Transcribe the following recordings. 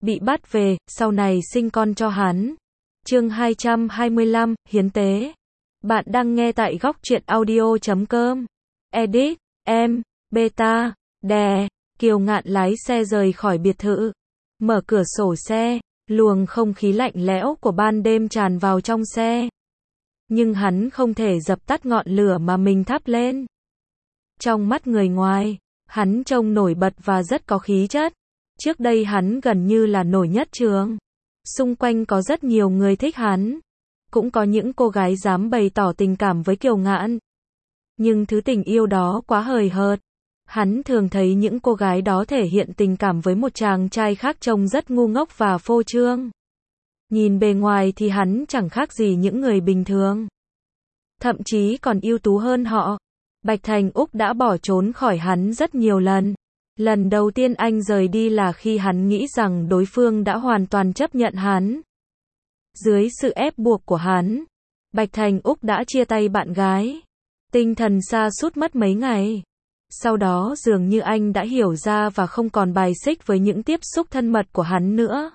bị bắt về, sau này sinh con cho hắn. Chương 225, hiến tế. Bạn đang nghe tại góc truyện audio.com. Edit, em, beta, đè. Kiều Ngạn lái xe rời khỏi biệt thự. Mở cửa sổ xe, luồng không khí lạnh lẽo của ban đêm tràn vào trong xe. Nhưng hắn không thể dập tắt ngọn lửa mà mình thắp lên. Trong mắt người ngoài, hắn trông nổi bật và rất có khí chất. Trước đây hắn gần như là nổi nhất trường. Xung quanh có rất nhiều người thích hắn. Cũng có những cô gái dám bày tỏ tình cảm với Kiều Ngạn. Nhưng thứ tình yêu đó quá hời hợt. Hắn thường thấy những cô gái đó thể hiện tình cảm với một chàng trai khác trông rất ngu ngốc và phô trương. Nhìn bề ngoài thì hắn chẳng khác gì những người bình thường. Thậm chí còn ưu tú hơn họ. Bạch Thành Úc đã bỏ trốn khỏi hắn rất nhiều lần. Lần đầu tiên anh rời đi là khi hắn nghĩ rằng đối phương đã hoàn toàn chấp nhận hắn. Dưới sự ép buộc của hắn, Bạch Thành Úc đã chia tay bạn gái. Tinh thần sa sút mất mấy ngày. Sau đó dường như anh đã hiểu ra và không còn bài xích với những tiếp xúc thân mật của hắn nữa.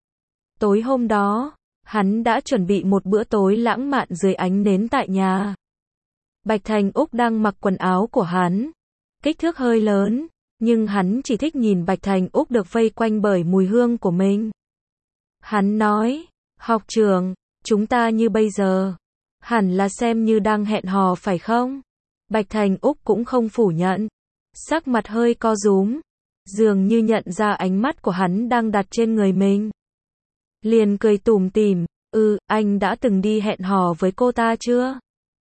Tối hôm đó, hắn đã chuẩn bị một bữa tối lãng mạn dưới ánh nến tại nhà. Bạch Thành Úc đang mặc quần áo của hắn. Kích thước hơi lớn, nhưng hắn chỉ thích nhìn Bạch Thành Úc được vây quanh bởi mùi hương của mình. Hắn nói, học trưởng, chúng ta như bây giờ, hẳn là xem như đang hẹn hò phải không? Bạch Thành Úc cũng không phủ nhận. Sắc mặt hơi co rúm, dường như nhận ra ánh mắt của hắn đang đặt trên người mình. Liền cười tủm tỉm, anh đã từng đi hẹn hò với cô ta chưa?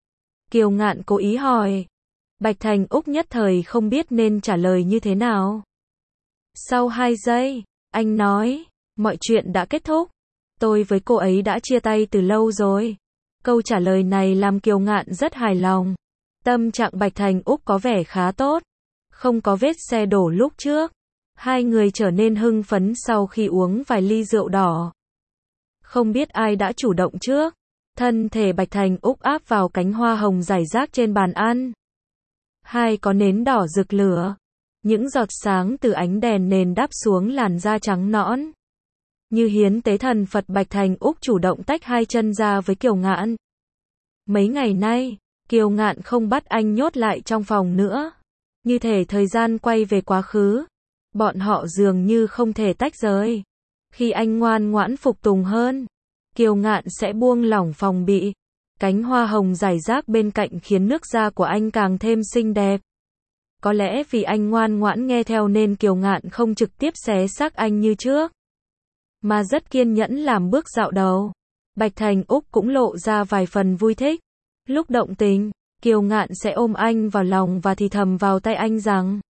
Kiều Ngạn cố ý hỏi. Bạch Thành Úc nhất thời không biết nên trả lời như thế nào. Sau 2 giây, anh nói, mọi chuyện đã kết thúc. Tôi với cô ấy đã chia tay từ lâu rồi. Câu trả lời này làm Kiều Ngạn rất hài lòng. Tâm trạng Bạch Thành Úc có vẻ khá tốt. Không có vết xe đổ lúc trước. Hai người trở nên hưng phấn sau khi uống vài ly rượu đỏ. Không biết ai đã chủ động trước. Thân thể Bạch Thành Úc áp vào cánh hoa hồng rải rác trên bàn ăn. Hai có nến đỏ rực lửa. Những giọt sáng từ ánh đèn nền đáp xuống làn da trắng nõn. Như hiến tế thần Phật, Bạch Thành Úc chủ động tách hai chân ra với Kiều Ngạn. Mấy ngày nay, Kiều Ngạn không bắt anh nhốt lại trong phòng nữa. Như thể thời gian quay về quá khứ. Bọn họ dường như không thể tách rời. Khi anh ngoan ngoãn phục tùng hơn, Kiều Ngạn sẽ buông lỏng phòng bị. Cánh hoa hồng rải rác bên cạnh khiến nước da của anh càng thêm xinh đẹp. Có lẽ vì anh ngoan ngoãn nghe theo nên Kiều Ngạn không trực tiếp xé xác anh như trước, mà rất kiên nhẫn làm bước dạo đầu. Bạch Thành Úc cũng lộ ra vài phần vui thích. Lúc động tình, Kiều Ngạn sẽ ôm anh vào lòng và thì thầm vào tai anh rằng: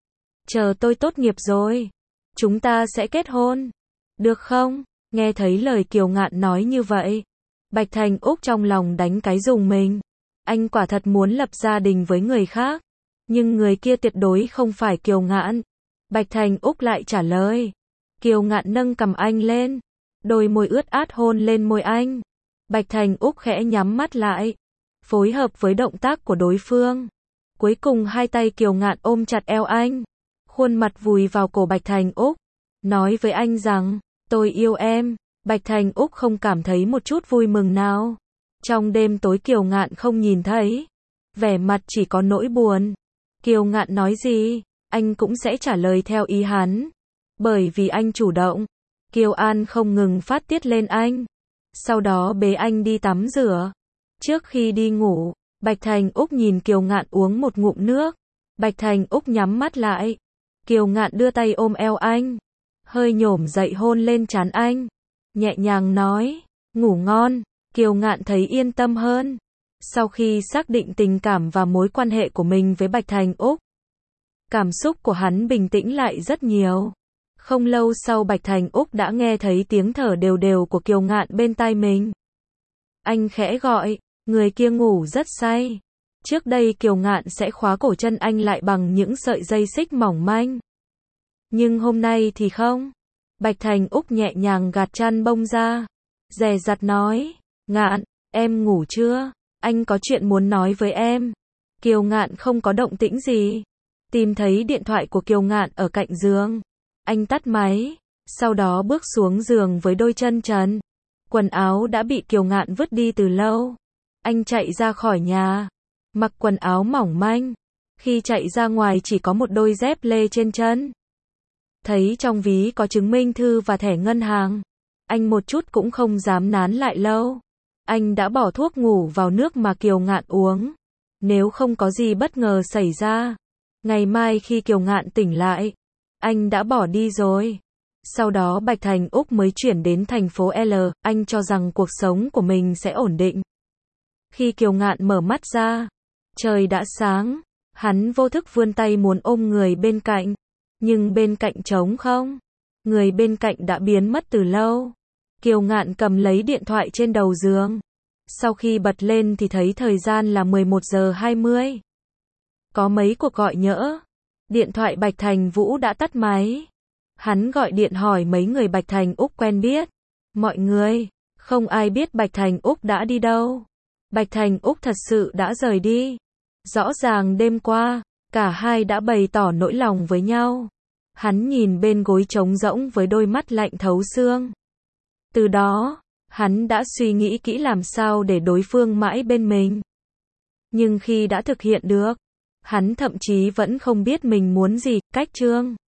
chờ tôi tốt nghiệp rồi, chúng ta sẽ kết hôn. Được không? Nghe thấy lời Kiều Ngạn nói như vậy, Bạch Thành Úc trong lòng đánh cái rùng mình. Anh quả thật muốn lập gia đình với người khác. Nhưng người kia tuyệt đối không phải Kiều Ngạn. Bạch Thành Úc lại trả lời. Kiều Ngạn nâng cằm anh lên. Đôi môi ướt át hôn lên môi anh. Bạch Thành Úc khẽ nhắm mắt lại, phối hợp với động tác của đối phương. Cuối cùng hai tay Kiều Ngạn ôm chặt eo anh. Khuôn mặt vùi vào cổ Bạch Thành Úc. Nói với anh rằng, tôi yêu em. Bạch Thành Úc không cảm thấy một chút vui mừng nào. Trong đêm tối Kiều Ngạn không nhìn thấy. Vẻ mặt chỉ có nỗi buồn. Kiều Ngạn nói gì, anh cũng sẽ trả lời theo ý hắn. Bởi vì anh chủ động. Kiều An không ngừng phát tiết lên anh. Sau đó bế anh đi tắm rửa. Trước khi đi ngủ, Bạch Thành Úc nhìn Kiều Ngạn uống một ngụm nước. Bạch Thành Úc nhắm mắt lại. Kiều Ngạn đưa tay ôm eo anh. Hơi nhổm dậy hôn lên trán anh. Nhẹ nhàng nói, ngủ ngon. Kiều Ngạn thấy yên tâm hơn. Sau khi xác định tình cảm và mối quan hệ của mình với Bạch Thành Úc, cảm xúc của hắn bình tĩnh lại rất nhiều. Không lâu sau Bạch Thành Úc đã nghe thấy tiếng thở đều đều của Kiều Ngạn bên tai mình. Anh khẽ gọi, người kia ngủ rất say. Trước đây Kiều Ngạn sẽ khóa cổ chân anh lại bằng những sợi dây xích mỏng manh. Nhưng hôm nay thì không. Bạch Thành Úc nhẹ nhàng gạt chăn bông ra. Dè dặt nói, Ngạn, em ngủ chưa? Anh có chuyện muốn nói với em. Kiều Ngạn không có động tĩnh gì. Tìm thấy điện thoại của Kiều Ngạn ở cạnh giường. Anh tắt máy. Sau đó bước xuống giường với đôi chân trần. Quần áo đã bị Kiều Ngạn vứt đi từ lâu. Anh chạy ra khỏi nhà, mặc quần áo mỏng manh. Khi chạy ra ngoài chỉ có một đôi dép lê trên chân. Thấy trong ví có chứng minh thư và thẻ ngân hàng, anh một chút cũng không dám nán lại lâu. Anh đã bỏ thuốc ngủ vào nước mà Kiều Ngạn uống. Nếu không có gì bất ngờ xảy ra, ngày mai khi Kiều Ngạn tỉnh lại, anh đã bỏ đi rồi. Sau đó Bạch Thành Úc mới chuyển đến thành phố L, anh cho rằng cuộc sống của mình sẽ ổn định. Khi Kiều Ngạn mở mắt ra, trời đã sáng, hắn vô thức vươn tay muốn ôm người bên cạnh, nhưng bên cạnh trống không. Người bên cạnh đã biến mất từ lâu. Kiều Ngạn cầm lấy điện thoại trên đầu giường. Sau khi bật lên thì thấy thời gian là 11 giờ 20. Có mấy cuộc gọi nhỡ. Điện thoại Bạch Thành Vũ đã tắt máy. Hắn gọi điện hỏi mấy người Bạch Thành Úc quen biết. Mọi người, không ai biết Bạch Thành Úc đã đi đâu. Bạch Thành Úc thật sự đã rời đi. Rõ ràng đêm qua, cả hai đã bày tỏ nỗi lòng với nhau. Hắn nhìn bên gối trống rỗng với đôi mắt lạnh thấu xương. Từ đó, hắn đã suy nghĩ kỹ làm sao để đối phương mãi bên mình. Nhưng khi đã thực hiện được, hắn thậm chí vẫn không biết mình muốn gì. Cách chương